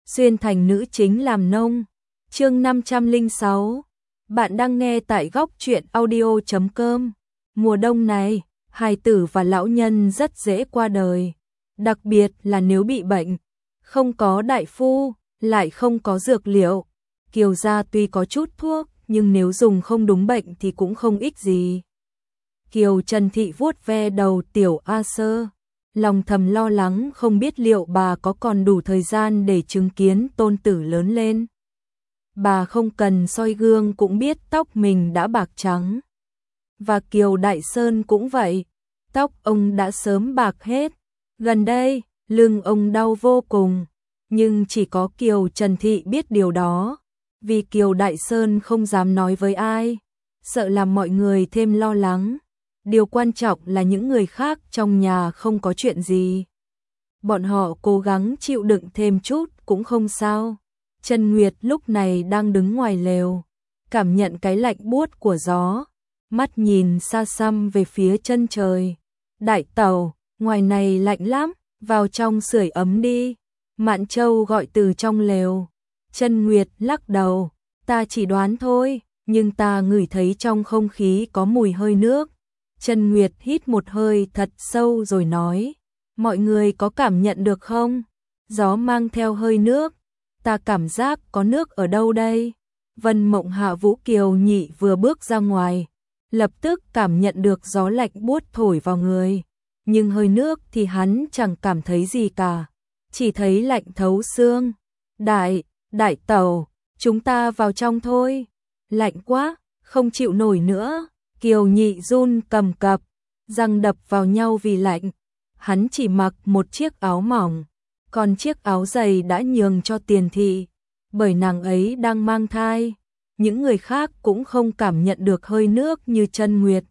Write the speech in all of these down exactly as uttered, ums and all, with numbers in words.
xuyên thành nữ chính làm nông. Chương năm trăm lẻ sáu. Bạn đang nghe tại góc truyện audio chấm com. Mùa đông này, hài tử và lão nhân rất dễ qua đời, đặc biệt là nếu bị bệnh, không có đại phu, lại không có dược liệu. Kiều gia tuy có chút thuốc, nhưng nếu dùng không đúng bệnh thì cũng không ích gì. Kiều Trần Thị vuốt ve đầu Tiểu A Sơ, lòng thầm lo lắng không biết liệu bà có còn đủ thời gian để chứng kiến tôn tử lớn lên. Bà không cần soi gương cũng biết tóc mình đã bạc trắng. Và Kiều Đại Sơn cũng vậy, tóc ông đã sớm bạc hết. Gần đây, lưng ông đau vô cùng, nhưng chỉ có Kiều Trần Thị biết điều đó, vì Kiều Đại Sơn không dám nói với ai, sợ làm mọi người thêm lo lắng. Điều quan trọng là những người khác trong nhà không có chuyện gì. Bọn họ cố gắng chịu đựng thêm chút cũng không sao. Trần Nguyệt lúc này đang đứng ngoài lều, cảm nhận cái lạnh buốt của gió, mắt nhìn xa xăm về phía chân trời. Đại tẩu, ngoài này lạnh lắm, vào trong sưởi ấm đi. Mạn Châu gọi từ trong lều. Trần Nguyệt lắc đầu, ta chỉ đoán thôi, nhưng ta ngửi thấy trong không khí có mùi hơi nước. Trần Nguyệt hít một hơi thật sâu rồi nói, mọi người có cảm nhận được không? Gió mang theo hơi nước, ta cảm giác có nước ở đâu đây? Vân Mộng Hạ Vũ Kiều Nhị vừa bước ra ngoài, lập tức cảm nhận được gió lạnh buốt thổi vào người, nhưng hơi nước thì hắn chẳng cảm thấy gì cả, chỉ thấy lạnh thấu xương. Đại, đại tẩu, chúng ta vào trong thôi, lạnh quá, không chịu nổi nữa. Kiều Nhị run cầm cập, răng đập vào nhau vì lạnh. Hắn chỉ mặc một chiếc áo mỏng, còn chiếc áo dày đã nhường cho Tiền Thị, bởi nàng ấy đang mang thai. Những người khác cũng không cảm nhận được hơi nước như Trân Nguyệt.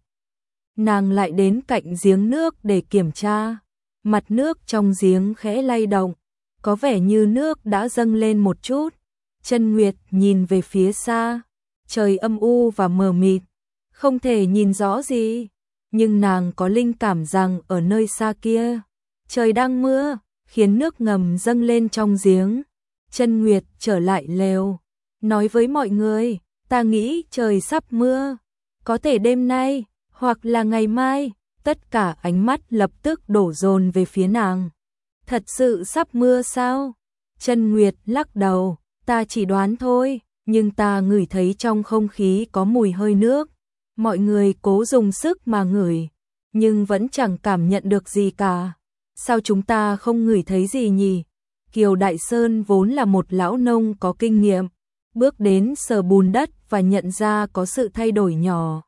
Nàng lại đến cạnh giếng nước để kiểm tra. Mặt nước trong giếng khẽ lay động, có vẻ như nước đã dâng lên một chút. Trân Nguyệt nhìn về phía xa, trời âm u và mờ mịt, không thể nhìn rõ gì, nhưng nàng có linh cảm rằng ở nơi xa kia, trời đang mưa, khiến nước ngầm dâng lên trong giếng. Trân Nguyệt trở lại lều, nói với mọi người, ta nghĩ trời sắp mưa, có thể đêm nay, hoặc là ngày mai. Tất cả ánh mắt lập tức đổ dồn về phía nàng. Thật sự sắp mưa sao? Trân Nguyệt lắc đầu, ta chỉ đoán thôi, nhưng ta ngửi thấy trong không khí có mùi hơi nước. Mọi người cố dùng sức mà ngửi, nhưng vẫn chẳng cảm nhận được gì cả. Sao chúng ta không ngửi thấy gì nhỉ? Kiều Đại Sơn vốn là một lão nông có kinh nghiệm, bước đến sờ bùn đất và nhận ra có sự thay đổi nhỏ.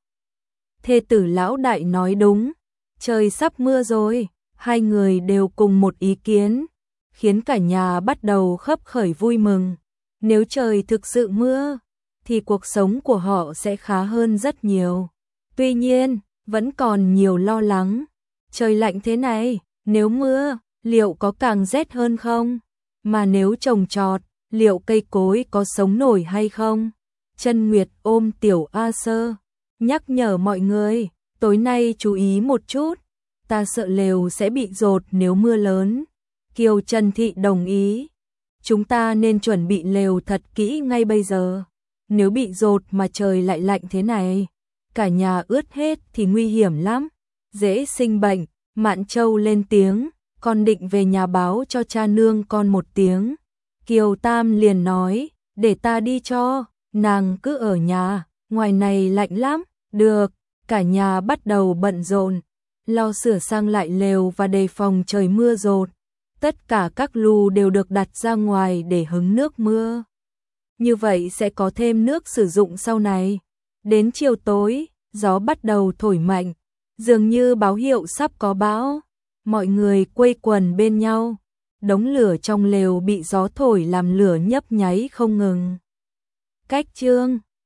Thê tử lão đại nói đúng, trời sắp mưa rồi. Hai người đều cùng một ý kiến, khiến cả nhà bắt đầu khấp khởi vui mừng. Nếu trời thực sự mưa, thì cuộc sống của họ sẽ khá hơn rất nhiều. Tuy nhiên, vẫn còn nhiều lo lắng. Trời lạnh thế này, nếu mưa, liệu có càng rét hơn không? Mà nếu trồng trọt, liệu cây cối có sống nổi hay không? Trân Nguyệt ôm Tiểu A Sơ, nhắc nhở mọi người, tối nay chú ý một chút, ta sợ lều sẽ bị dột nếu mưa lớn. Kiều Trần Thị đồng ý, chúng ta nên chuẩn bị lều thật kỹ ngay bây giờ. Nếu bị dột mà trời lại lạnh thế này, cả nhà ướt hết thì nguy hiểm lắm, dễ sinh bệnh. Mạn Châu lên tiếng, con định về nhà báo cho cha nương con một tiếng. Kiều Tam liền nói, để ta đi cho, nàng cứ ở nhà, ngoài này lạnh lắm. Được, cả nhà bắt đầu bận rộn, lo sửa sang lại lều và đề phòng trời mưa dột. Tất cả các lu đều được đặt ra ngoài để hứng nước mưa. Như vậy sẽ có thêm nước sử dụng sau này. Đến chiều tối, gió bắt đầu thổi mạnh, dường như báo hiệu sắp có bão. Mọi người quây quần bên nhau, đống lửa trong lều bị gió thổi làm lửa nhấp nháy không ngừng. Cách chương